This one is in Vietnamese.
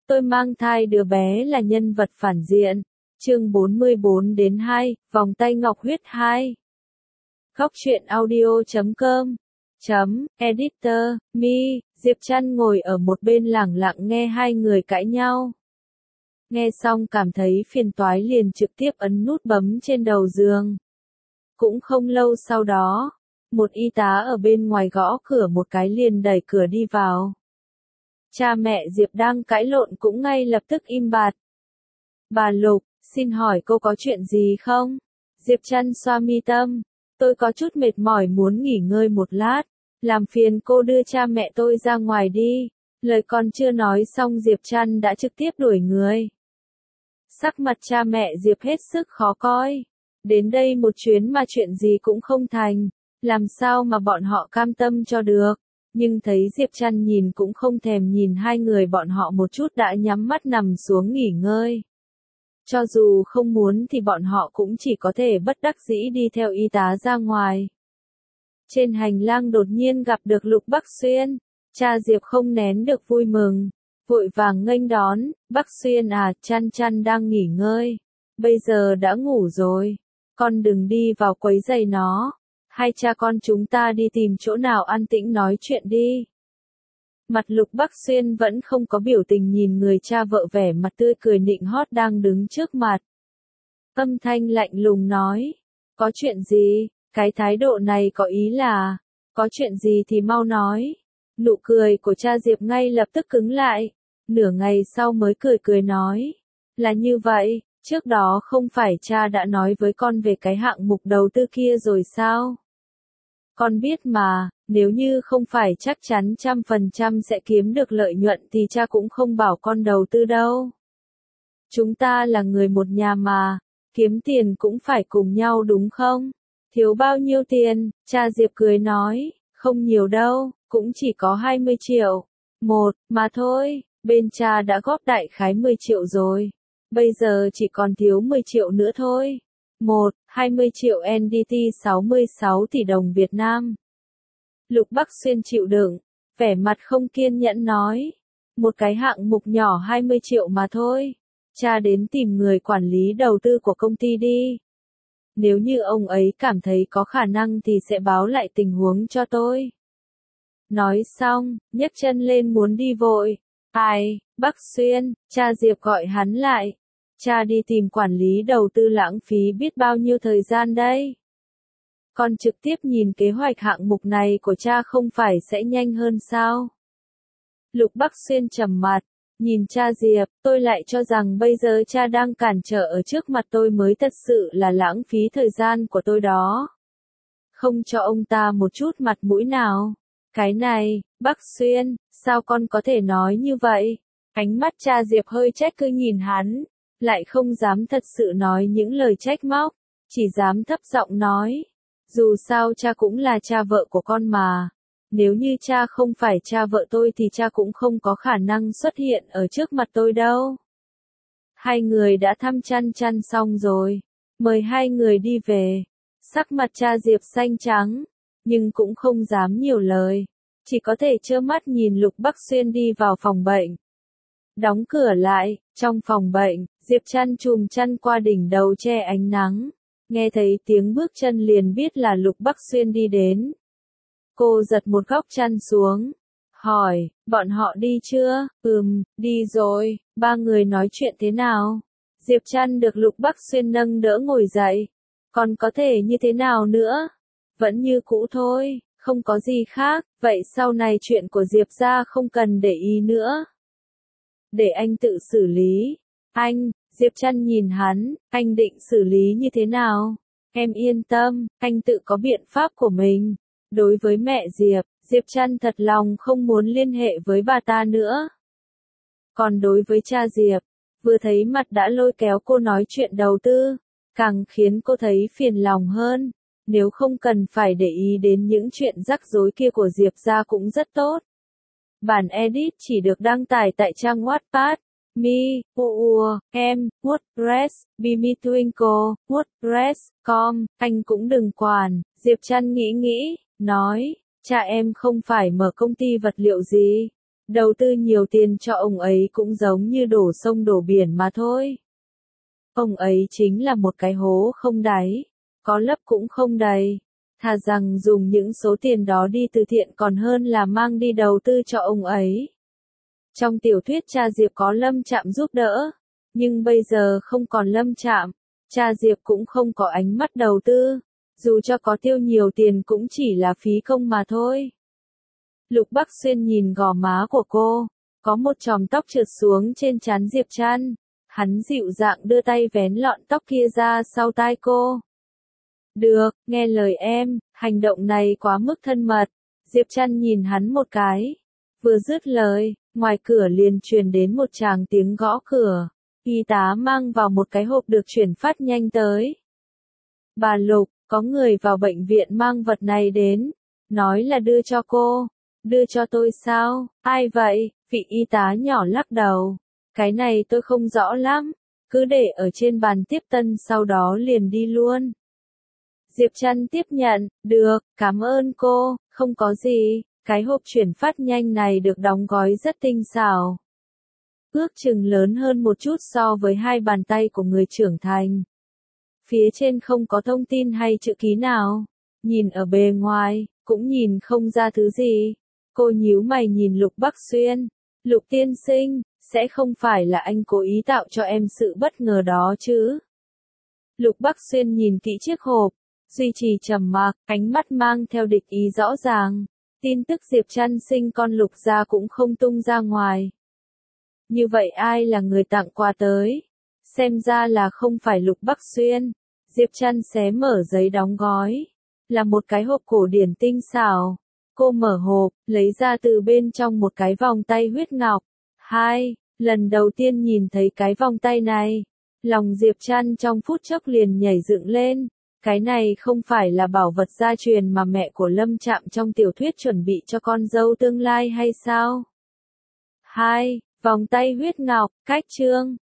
Tôi mang thai đứa bé là nhân vật phản diện. Chương 44-2, vòng tay ngọc huyết 2. Góc truyện audio.com Editor, Me, Diệp Trăn ngồi ở một bên lẳng lặng nghe hai người cãi nhau. Nghe xong cảm thấy phiền toái liền trực tiếp ấn nút bấm trên đầu giường. Cũng không lâu sau đó, một y tá ở bên ngoài gõ cửa một cái liền đẩy cửa đi vào. Cha mẹ Diệp đang cãi lộn cũng ngay lập tức im bặt. Bà Lục, xin hỏi cô có chuyện gì không? Diệp Trăn xoa mi tâm. Tôi có chút mệt mỏi muốn nghỉ ngơi một lát. Làm phiền cô đưa cha mẹ tôi ra ngoài đi. Lời còn chưa nói xong Diệp Trăn đã trực tiếp đuổi người. Sắc mặt cha mẹ Diệp hết sức khó coi. Đến đây một chuyến mà chuyện gì cũng không thành. Làm sao mà bọn họ cam tâm cho được. Nhưng thấy Diệp Trăn nhìn cũng không thèm nhìn hai người bọn họ một chút đã nhắm mắt nằm xuống nghỉ ngơi. Cho dù không muốn thì bọn họ cũng chỉ có thể bất đắc dĩ đi theo y tá ra ngoài. Trên hành lang đột nhiên gặp được Lục Bắc Xuyên. Cha Diệp không nén được vui mừng. Vội vàng nghênh đón, Bắc Xuyên à, Trăn đang nghỉ ngơi. Bây giờ đã ngủ rồi. Con đừng đi vào quấy rầy nó. Hai cha con chúng ta đi tìm chỗ nào an tĩnh nói chuyện đi. Mặt Lục Bắc Xuyên vẫn không có biểu tình nhìn người cha vợ vẻ mặt tươi cười nịnh hót đang đứng trước mặt. Âm thanh lạnh lùng nói. Có chuyện gì? Cái thái độ này có ý là, có chuyện gì thì mau nói. Nụ cười của cha Diệp ngay lập tức cứng lại. Nửa ngày sau mới cười nói. Là như vậy, trước đó không phải cha đã nói với con về cái hạng mục đầu tư kia rồi sao? Con biết mà, nếu như không phải chắc chắn 100% sẽ kiếm được lợi nhuận thì cha cũng không bảo con đầu tư đâu. Chúng ta là người một nhà mà, kiếm tiền cũng phải cùng nhau đúng không? Thiếu bao nhiêu tiền? Cha Diệp cười nói, không nhiều đâu, cũng chỉ có 20 triệu. Một, mà thôi, bên cha đã góp đại khái 10 triệu rồi. Bây giờ chỉ còn thiếu 10 triệu nữa thôi. 20 triệu NDT 66 tỷ đồng Việt Nam. Lục Bắc Xuyên chịu đựng, vẻ mặt không kiên nhẫn nói. Một cái hạng mục nhỏ 20 triệu mà thôi. Cha đến tìm người quản lý đầu tư của công ty đi. Nếu như ông ấy cảm thấy có khả năng thì sẽ báo lại tình huống cho tôi. Nói xong, nhấc chân lên muốn đi vội. Ai, Bắc Xuyên, cha Diệp gọi hắn lại. Cha đi tìm quản lý đầu tư lãng phí biết bao nhiêu thời gian đây. Con trực tiếp nhìn kế hoạch hạng mục này của cha không phải sẽ nhanh hơn sao? Lục Bắc Xuyên trầm mặt, nhìn cha Diệp, tôi lại cho rằng bây giờ cha đang cản trở ở trước mặt tôi mới thật sự là lãng phí thời gian của tôi đó. Không cho ông ta một chút mặt mũi nào. Cái này, Bắc Xuyên, sao con có thể nói như vậy? Ánh mắt cha Diệp hơi trách cứ nhìn hắn. Lại không dám thật sự nói những lời trách móc, chỉ dám thấp giọng nói. Dù sao cha cũng là cha vợ của con mà. Nếu như cha không phải cha vợ tôi thì cha cũng không có khả năng xuất hiện ở trước mặt tôi đâu. Hai người đã thăm Trăn xong rồi. Mời hai người đi về. Sắc mặt cha Diệp xanh trắng, nhưng cũng không dám nhiều lời. Chỉ có thể trơ mắt nhìn Lục Bắc Xuyên đi vào phòng bệnh. Đóng cửa lại, trong phòng bệnh, Diệp Trăn chùm chăn qua đỉnh đầu che ánh nắng. Nghe thấy tiếng bước chân liền biết là Lục Bắc Xuyên đi đến. Cô giật một góc chăn xuống. Hỏi, bọn họ đi chưa? Đi rồi. Ba người nói chuyện thế nào? Diệp Trăn được Lục Bắc Xuyên nâng đỡ ngồi dậy. Còn có thể như thế nào nữa? Vẫn như cũ thôi, không có gì khác. Vậy sau này chuyện của Diệp gia không cần để ý nữa. Để anh tự xử lý. Anh, Diệp Trăn nhìn hắn, anh định xử lý như thế nào? Em yên tâm, anh tự có biện pháp của mình. Đối với mẹ Diệp, Diệp Trăn thật lòng không muốn liên hệ với bà ta nữa. Còn đối với cha Diệp, vừa thấy mặt đã lôi kéo cô nói chuyện đầu tư, càng khiến cô thấy phiền lòng hơn. Nếu không cần phải để ý đến những chuyện rắc rối kia của Diệp gia cũng rất tốt. Bản edit chỉ được đăng tải tại trang Wattpad, WordPress, Bimitwinkle, WordPress.com, anh cũng đừng quản. Diệp Trăn nghĩ, nói, cha em không phải mở công ty vật liệu gì. Đầu tư nhiều tiền cho ông ấy cũng giống như đổ sông đổ biển mà thôi. Ông ấy chính là một cái hố không đáy, có lấp cũng không đầy. Thà rằng dùng những số tiền đó đi từ thiện còn hơn là mang đi đầu tư cho ông ấy. Trong tiểu thuyết cha Diệp có Lâm Trạm giúp đỡ, nhưng bây giờ không còn Lâm Trạm, cha Diệp cũng không có ánh mắt đầu tư, dù cho có tiêu nhiều tiền cũng chỉ là phí công mà thôi. Lục Bắc Xuyên nhìn gò má của cô, có một chòm tóc trượt xuống trên trán Diệp Trăn, hắn dịu dàng đưa tay vén lọn tóc kia ra sau tai cô. Được, nghe lời em, hành động này quá mức thân mật. Diệp Trăn nhìn hắn một cái. Vừa dứt lời, ngoài cửa liền truyền đến một tràng tiếng gõ cửa. Y tá mang vào một cái hộp được chuyển phát nhanh tới. Bà Lục, có người vào bệnh viện mang vật này đến. Nói là đưa cho cô. Đưa cho tôi sao? Ai vậy? Vị y tá nhỏ lắc đầu. Cái này tôi không rõ lắm. Cứ để ở trên bàn tiếp tân sau đó liền đi luôn. Diệp Trăn tiếp nhận, được, cảm ơn cô, không có gì, cái hộp chuyển phát nhanh này được đóng gói rất tinh xảo. Ước chừng lớn hơn một chút so với hai bàn tay của người trưởng thành. Phía trên không có thông tin hay chữ ký nào, nhìn ở bề ngoài, cũng nhìn không ra thứ gì. Cô nhíu mày nhìn Lục Bắc Xuyên, Lục tiên sinh, sẽ không phải là anh cố ý tạo cho em sự bất ngờ đó chứ? Lục Bắc Xuyên nhìn kỹ chiếc hộp, duy trì trầm mặc, ánh mắt mang theo địch ý rõ ràng. Tin tức Diệp Trăn sinh con Lục gia cũng không tung ra ngoài. Như vậy ai là người tặng quà tới? Xem ra là không phải Lục Bắc Xuyên. Diệp Trăn xé mở giấy đóng gói. Là một cái hộp cổ điển tinh xảo. Cô mở hộp, lấy ra từ bên trong một cái vòng tay huyết ngọc. Lần đầu tiên nhìn thấy cái vòng tay này, lòng Diệp Trăn trong phút chốc liền nhảy dựng lên. Cái này không phải là bảo vật gia truyền mà mẹ của Lâm Trạm trong tiểu thuyết chuẩn bị cho con dâu tương lai hay sao? Vòng tay huyết ngọc, cách chương.